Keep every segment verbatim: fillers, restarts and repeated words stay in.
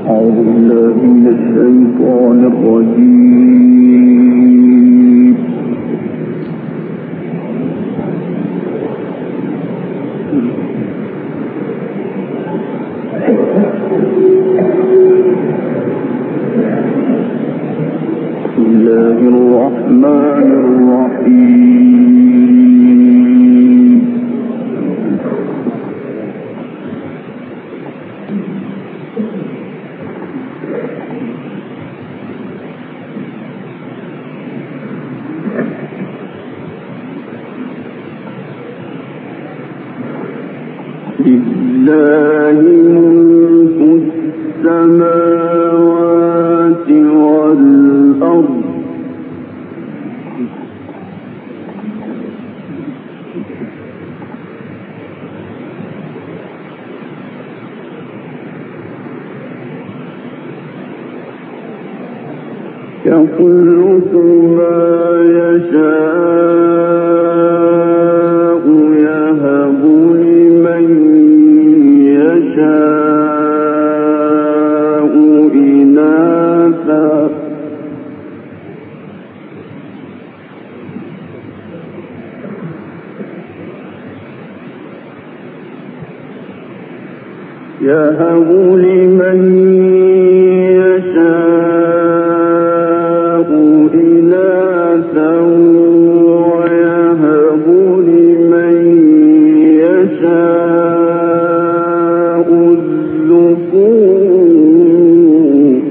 لله ملك السماوات والأرض يخلق ما يشاء يهب لمن يشاء إناثا يهب لمن يشاء إناثا ويهب لمن يشاء الذكور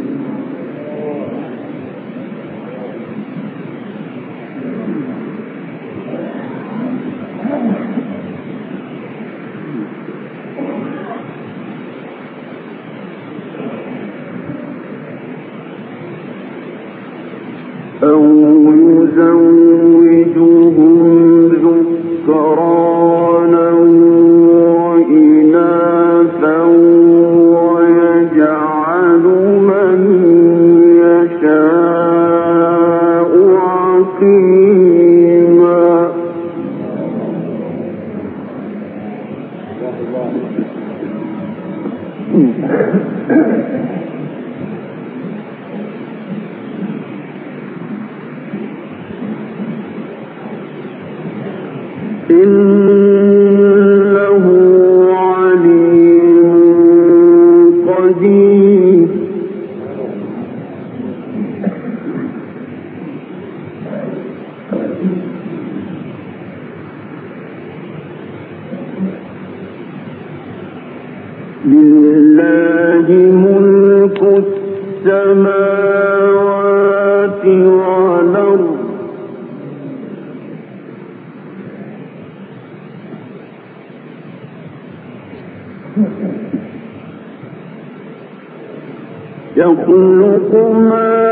أو يزوجهم ذكرانا وإناثا ويجعل من يشاء عقيما إنه عليم قدير لله ملك السماوات والأرض يخلق ما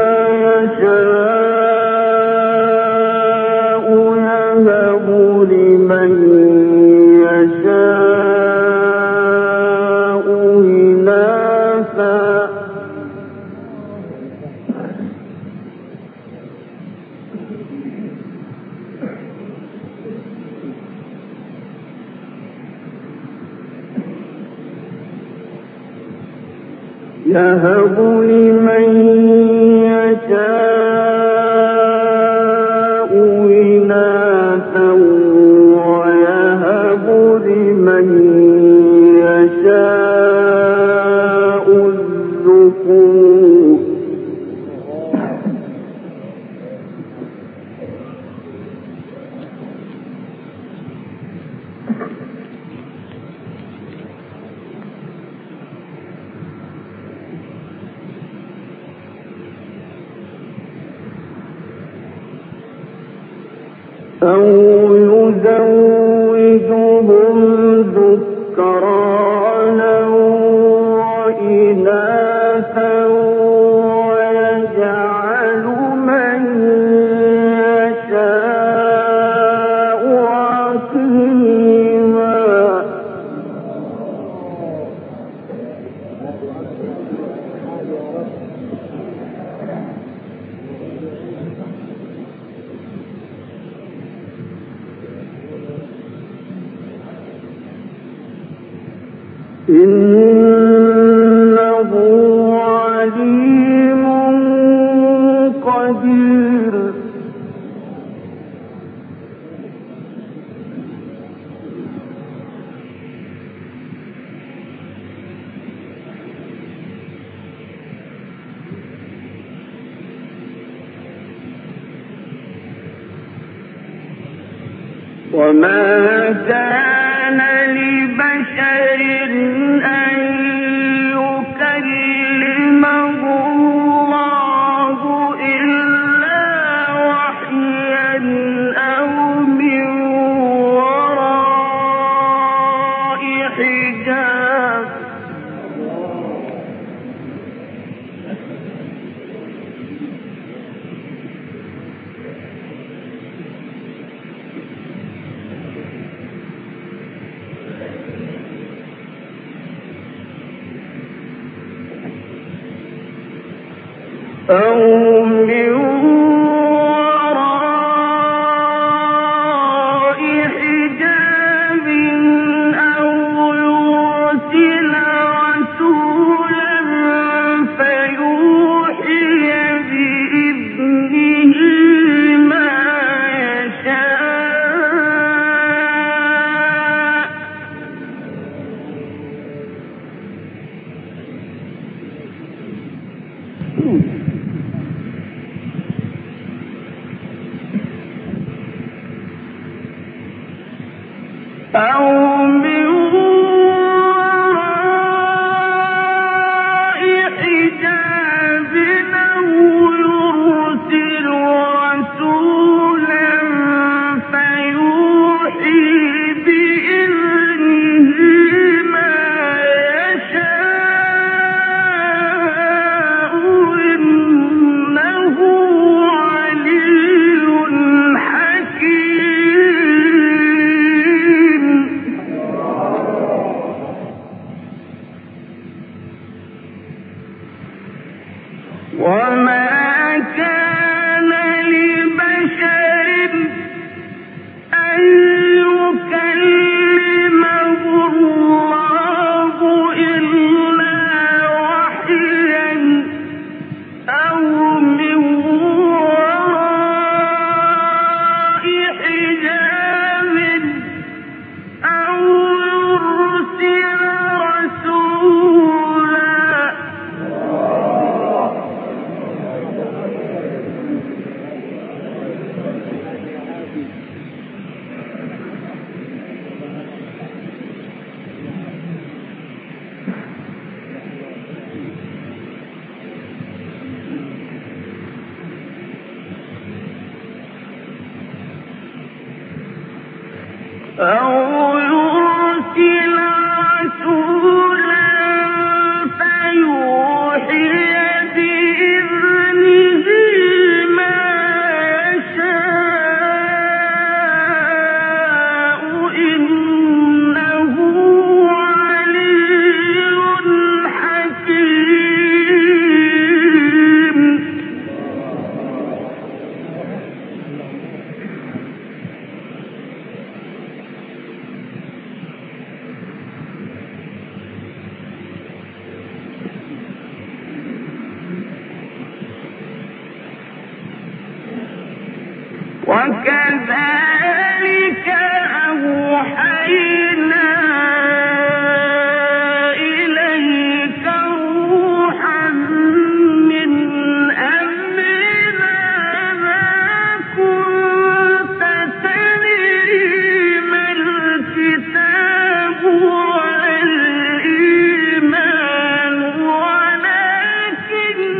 يشاء يهب لمن يشاء إناثا يهب لمن يشاء إناثا ويهب لمن يشاء الذكور أو يزوجهم ذكرانا وإناثا ويجعل من يشاء عقيما إنه وما كان لبشر أن يكلمه الله إلا وحيا أو من وراء حجاب أو من وراء حجاب أو يرسل رسولا فيوحي بإذنه ما يشاء أو من وراء حجاب أو يرسل رسولا فيوحي بإذنه ما يشاء إنه علي حكيم. وما كان لبشر أن يكلمه الله إلا وحيا أو من وراء حجاب أو يرسل رسولا أو يرسل رسولا فيوحي بإذنه ما يشاء إنه علي حكيم. وكذلك أوحينا إليك روحا من أمرنا ما كنت تدري ما الكتاب ولا الإيمان ولكن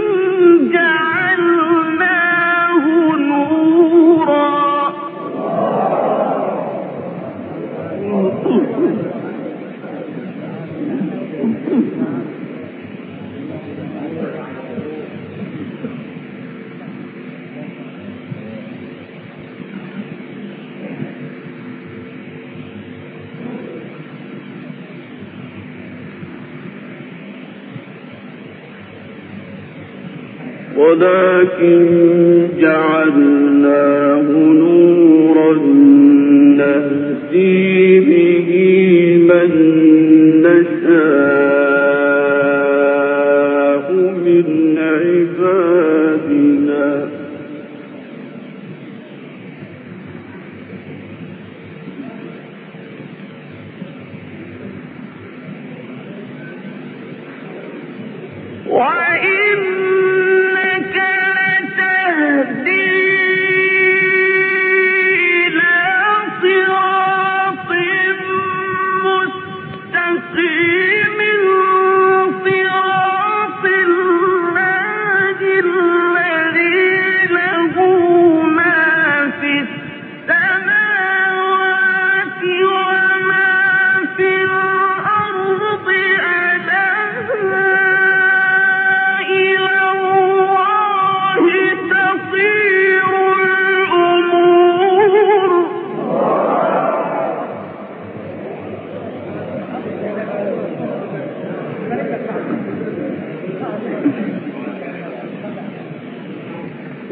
جعلناه نورا ولكن جعلناه نورا نهدي به من نشاء من عبادنا وإنك لتهدي إلى صراط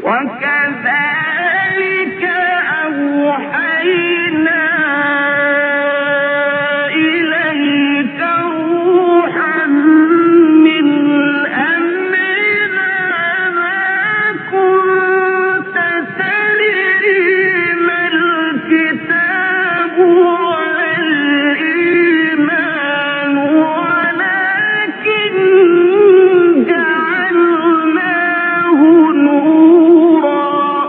وكذلك أوحينا إليك روحا من أمرنا ما كنت تدري ما الكتاب ولا الإيمان ولكن جعلناه نورا.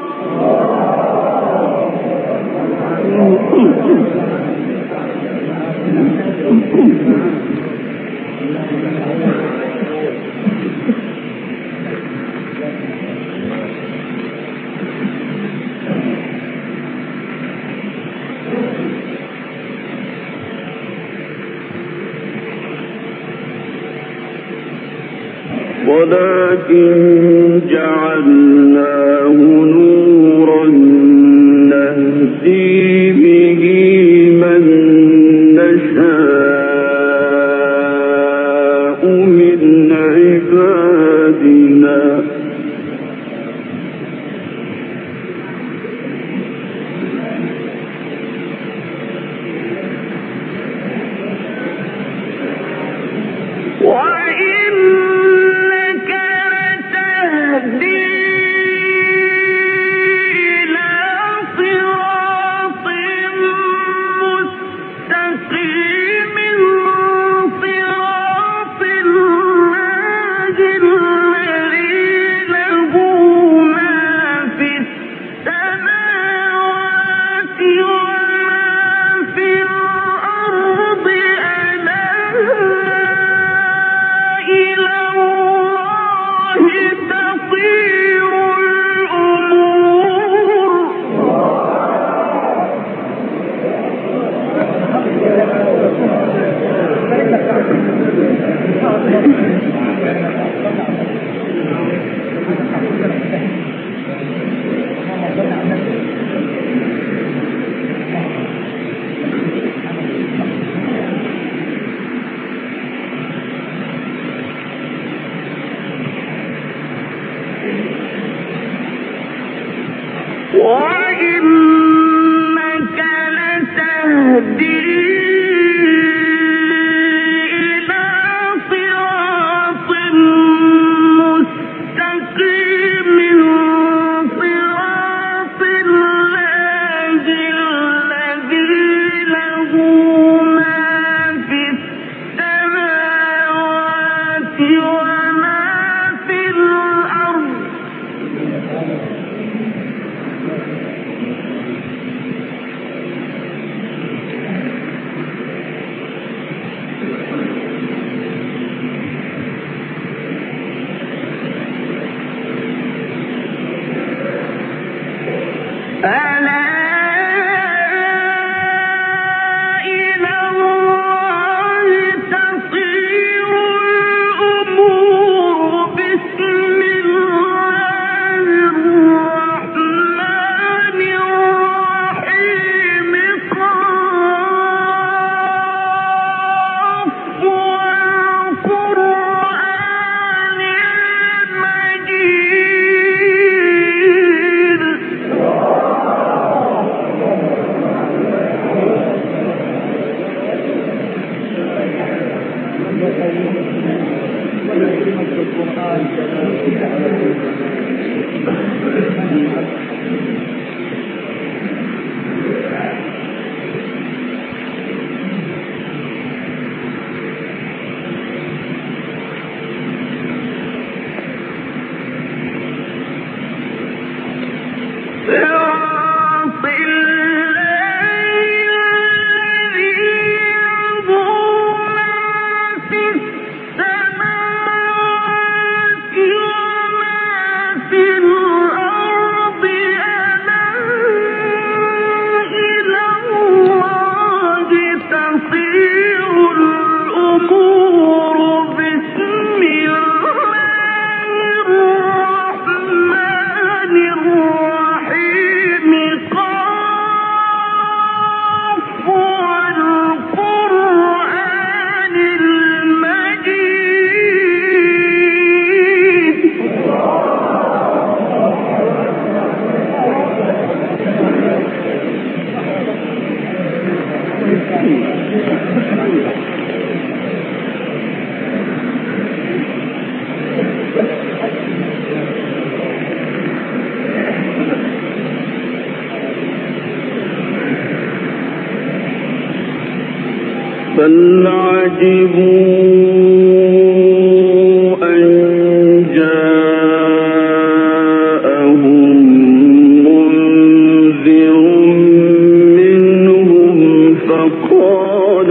ولكن جعلناه نورا نهدي به من نشاء من عبادنا وإنك لتهدي إلى صراط مستقيم صراط الله الذي له ما في السماوات وما في الأرض ألا إلى الله تطير الأمور. وإنك لتهدي إلى صراط مستقيم صراط الله الذي له ما في السماوات وما في الأرض ألا إلى الله تطير الأمور. بسم الله الرحمن الرحيم. قاف والقرآن المجيد. صراط الله الذي له ما في السماوات وما في الأرض ألا بل عجبوا أن جاءهم منذر منهم فقال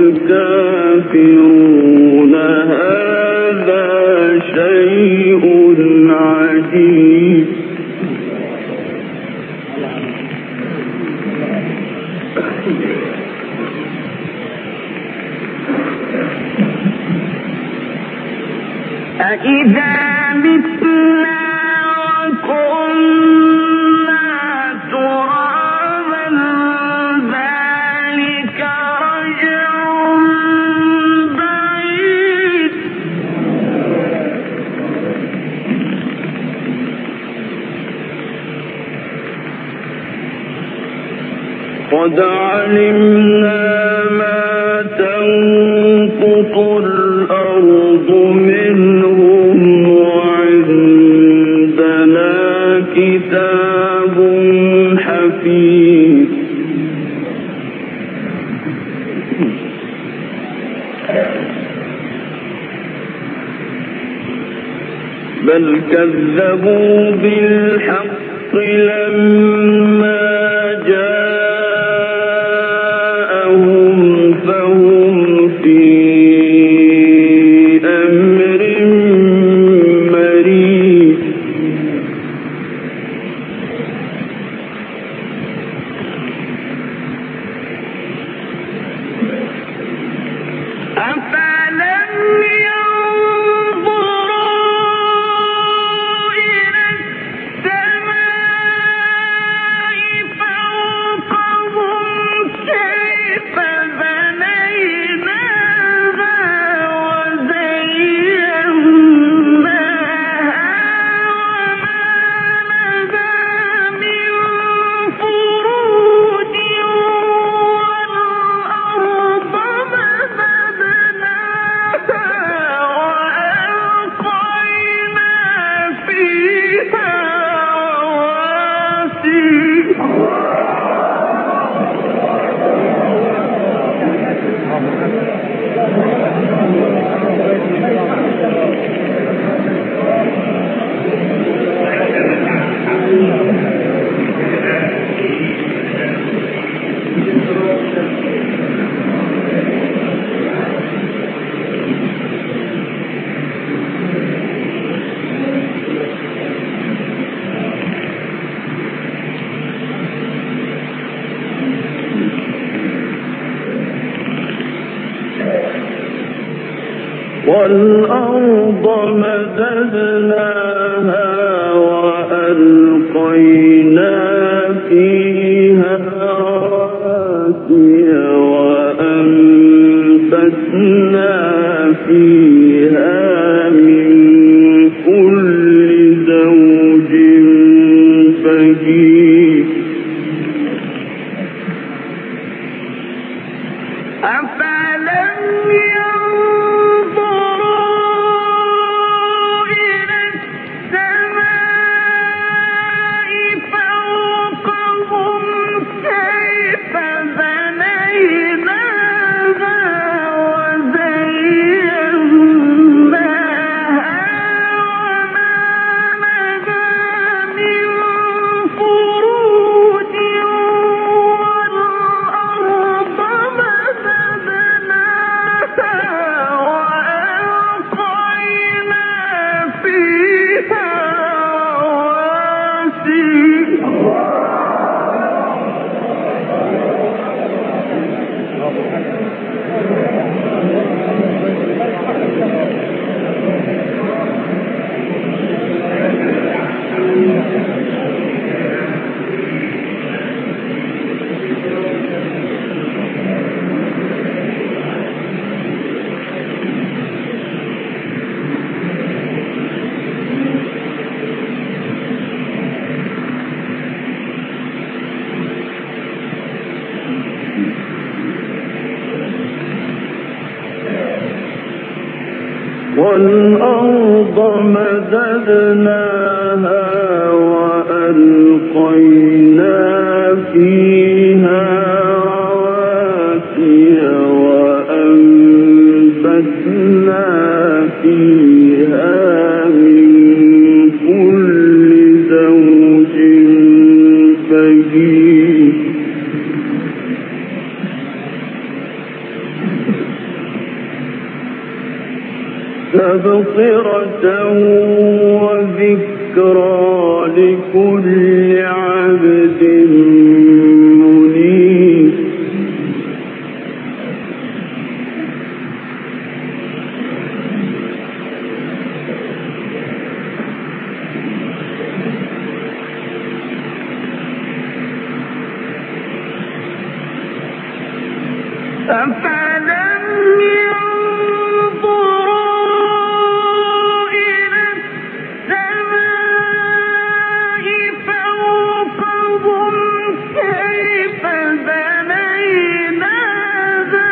الكافرون هذا شيء عجيب. أإذا متنا وكنا ترابا ذلك رجع بعيد. قد علمنا ما تنقص الأرض منهم وعندنا كتاب حفيظ. بل كذبوا بالحق لما جاءهم فهم في أمر مريج. أفلم ينظروا إلى السماء فوقهم كيف بنيناها وزيناها وما لها من فروج والأرض مددناها وألقينا فيها والأرض مددناها وألقينا فيها رواسي وأنبتنا فيها من كل زوج بهيج. أفلم ينظروا إلى السماء فوقهم كيف بنيناها وزيناها وما لها من فروج والأرض مددناها وألقينا فيها والأرض مددناها وألقينا فيها رواسي وأنبتنا فيها من كل زوج بهيج تبصرة وذكرى لكل عبد منيب أفلم ينظروا إلى السماء فوقهم كيف بنيناها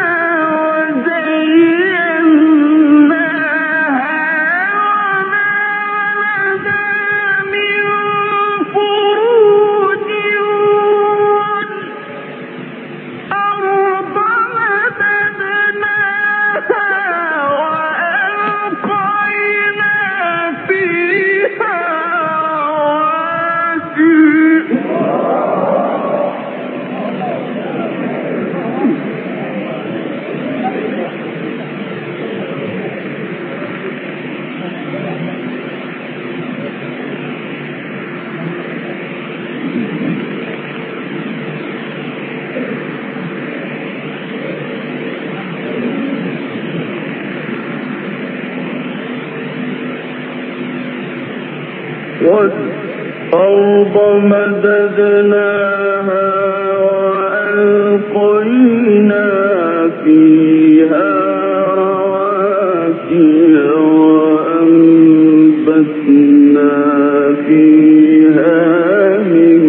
وزيناها وما لها من فروج والأرض وألقينا فيها والأرض مددناها وألقينا فيها رواسي وأنبتنا فيها من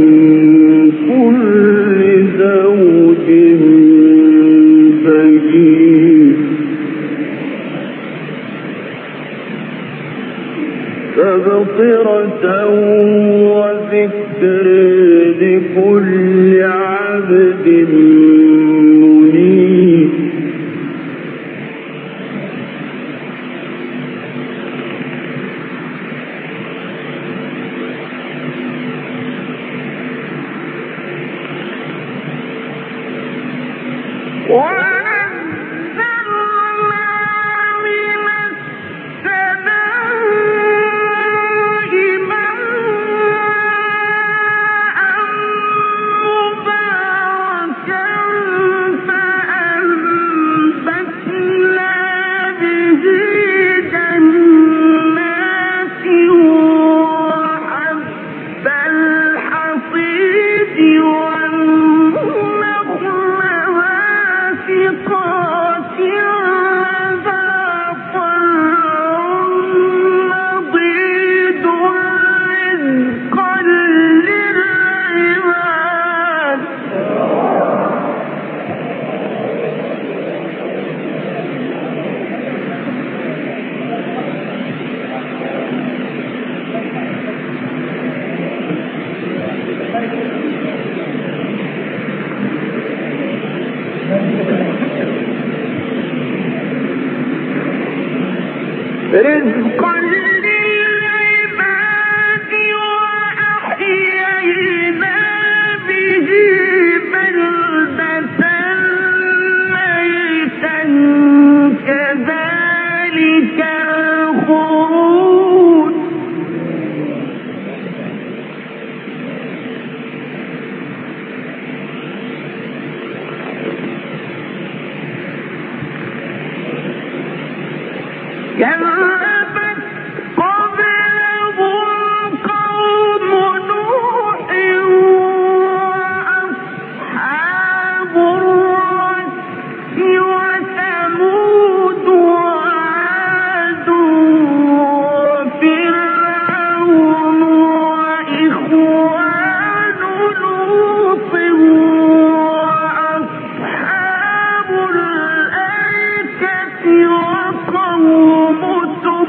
كل زوج بهيج تبصرة وذكر لكل عبد منيب رزقا للعباد وأحيينا به بلدة ميتا كذلك الخروج كذبت قبلهم قوم نوح وأصحاب الرس وثمود وعاد وفرعون وإخوان لوط وأصحاب الأيكة وقوم تبع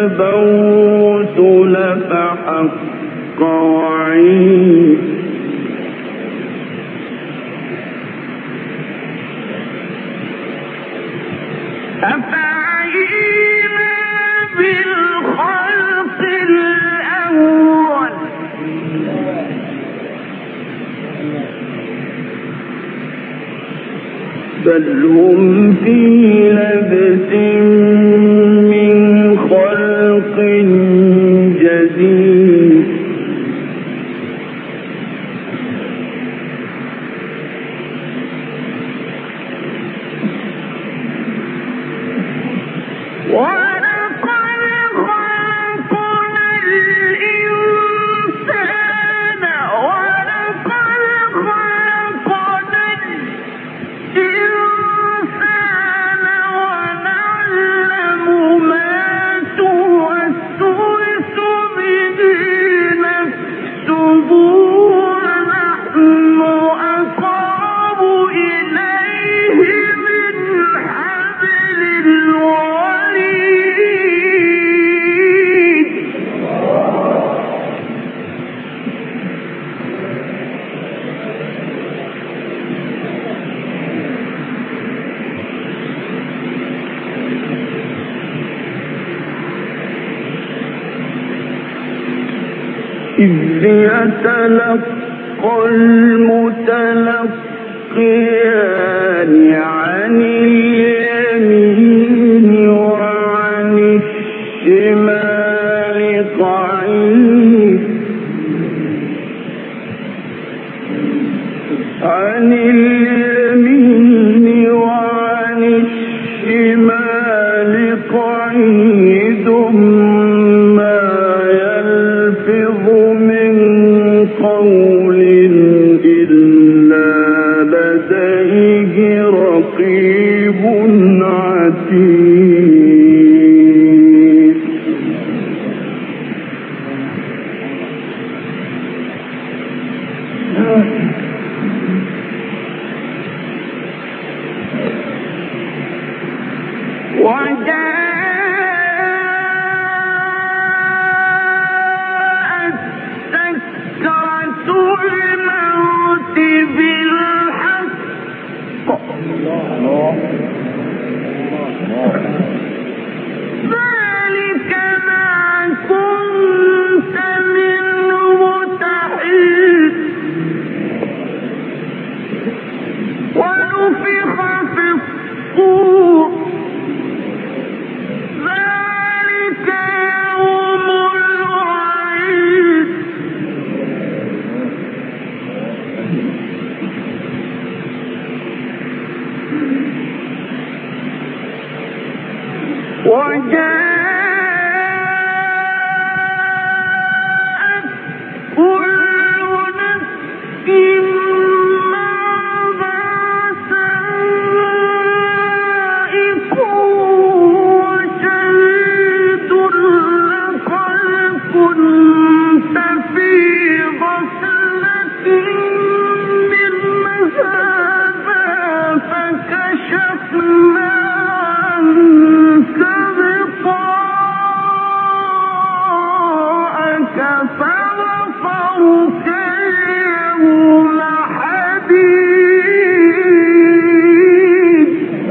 الرسل فحق وعيد أفعينا بالخلق الأول بل هم في لبس من خلق جديد إذ يتلقى المتلقيان عن اليمين وعن الشمال قعيد عن اليمين وعن الشمال قعيد قول إلا لديه رقيب عتيد ذلك ما كنت منه تحيد ونفخ في الصور ذلك يوم الوعيد وجاءت كل نفس معها سائق وشهيد لقد كنت في غفلة من هذا فكشفنا فبصرك اليوم حديد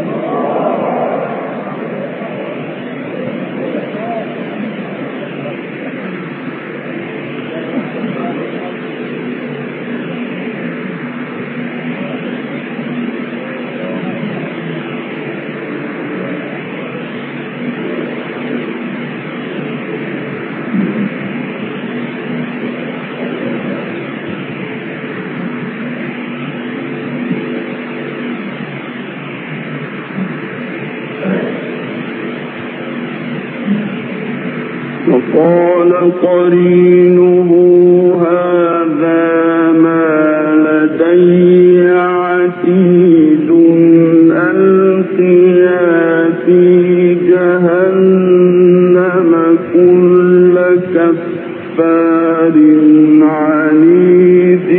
وقال قرينه هذا ما لدي عتيد ألقيا في جهنم كل كفار عنيد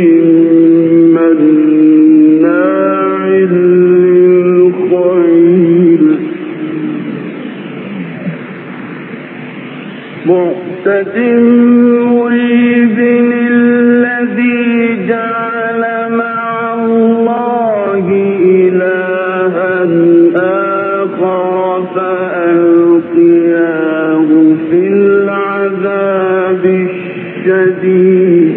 مناع للخير مُعْتَدٍ مُّرِيبٍ الَّذِي جَعَلَ مَعَ اللَّهِ إِلَٰهًا آخَرَ فَأَلْقِيَاهُ فِي الْعَذَابِ الشَّدِيدِ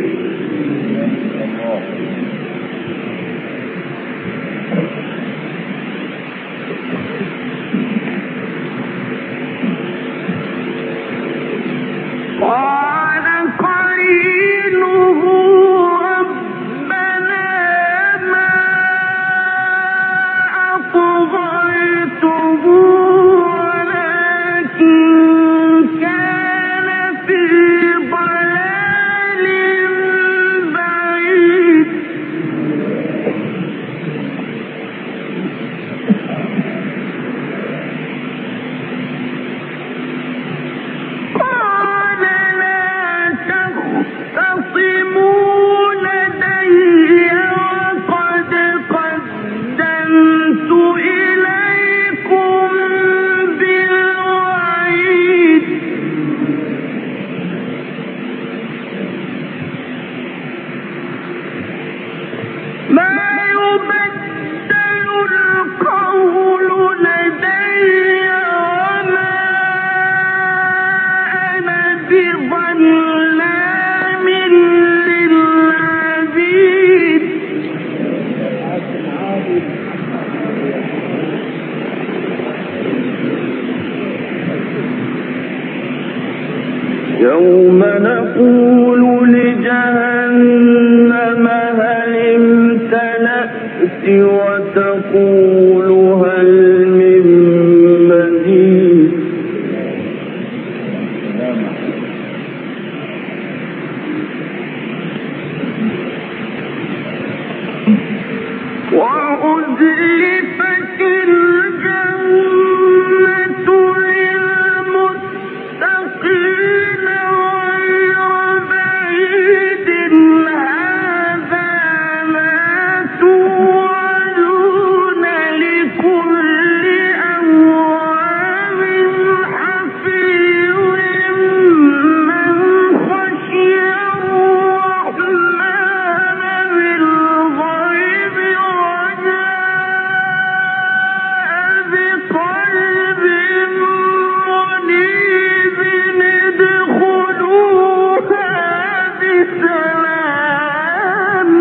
يوم نقول لجهنم هل امتلأت وتقول هل من مزيد وأزلفت الجنة للمتقين غير بعيد هذا ما توعدون لكل أواب حفيظ من خشي الرحمن بالغيب وجاء بقلب منيب ادخلوها بسلام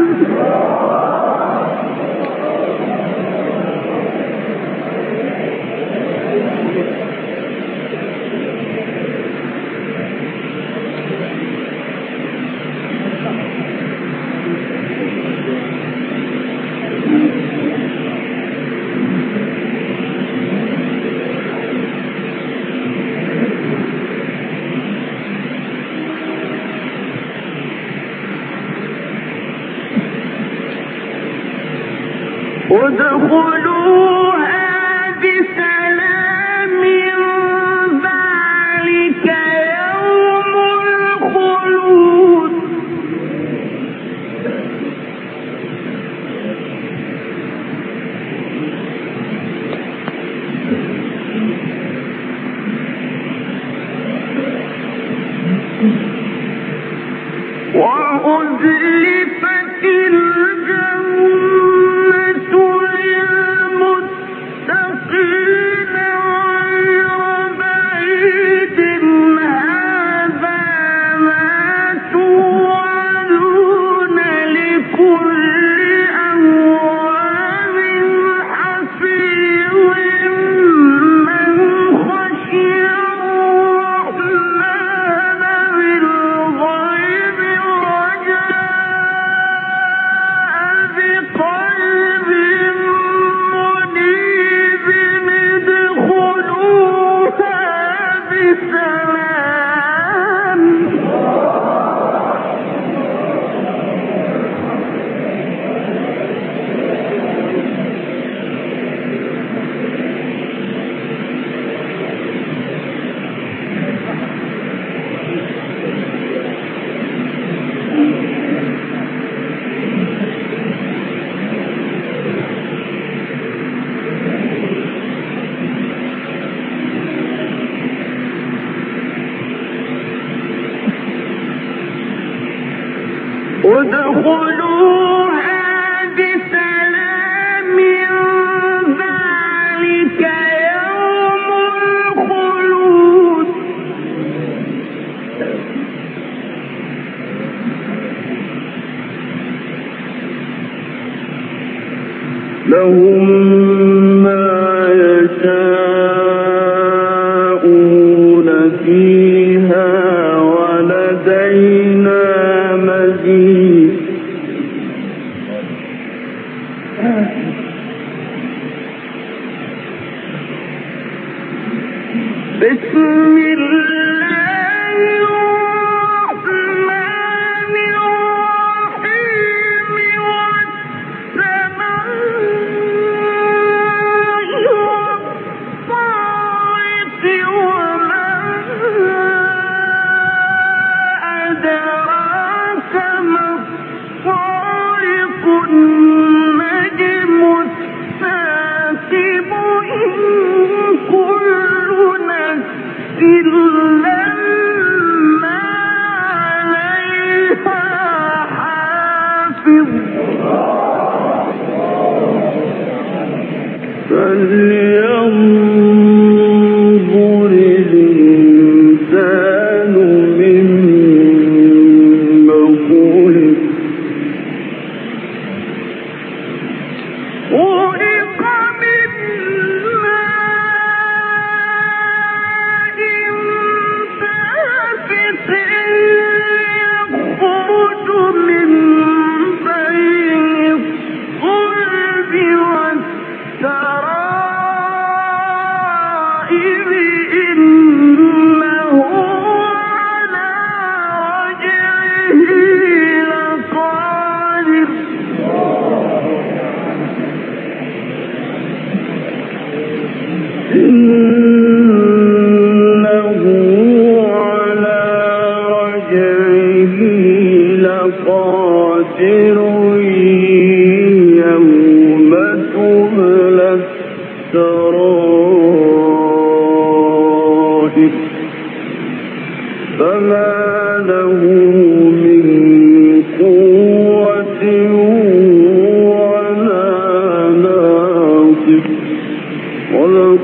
ادخلوها بسلام ذلك يوم الخلود وأزلفت الجنة للمتقين غير بعيد هذا ما توعدون لكل أواب حفيظ من خشي الرحمن بالغيب وجاء ادخلوها بسلام ذلك يوم الخلود لهم ما يشاءون فيها ولدينا مزيد بسم الله الرحمن الرحيم والسماء والطارق وما أدراك ما الطارق النجم الثاقب إن كل نفس لما عليها حافظ فلينظر الإنسان مما خلق خلق من ماء دافق يخرج من بين الصلب والترائب إنه على رجعه لقادر إنه على رجعه لقادر يوم تبلى السرائر فما له من قوة ولا ناصر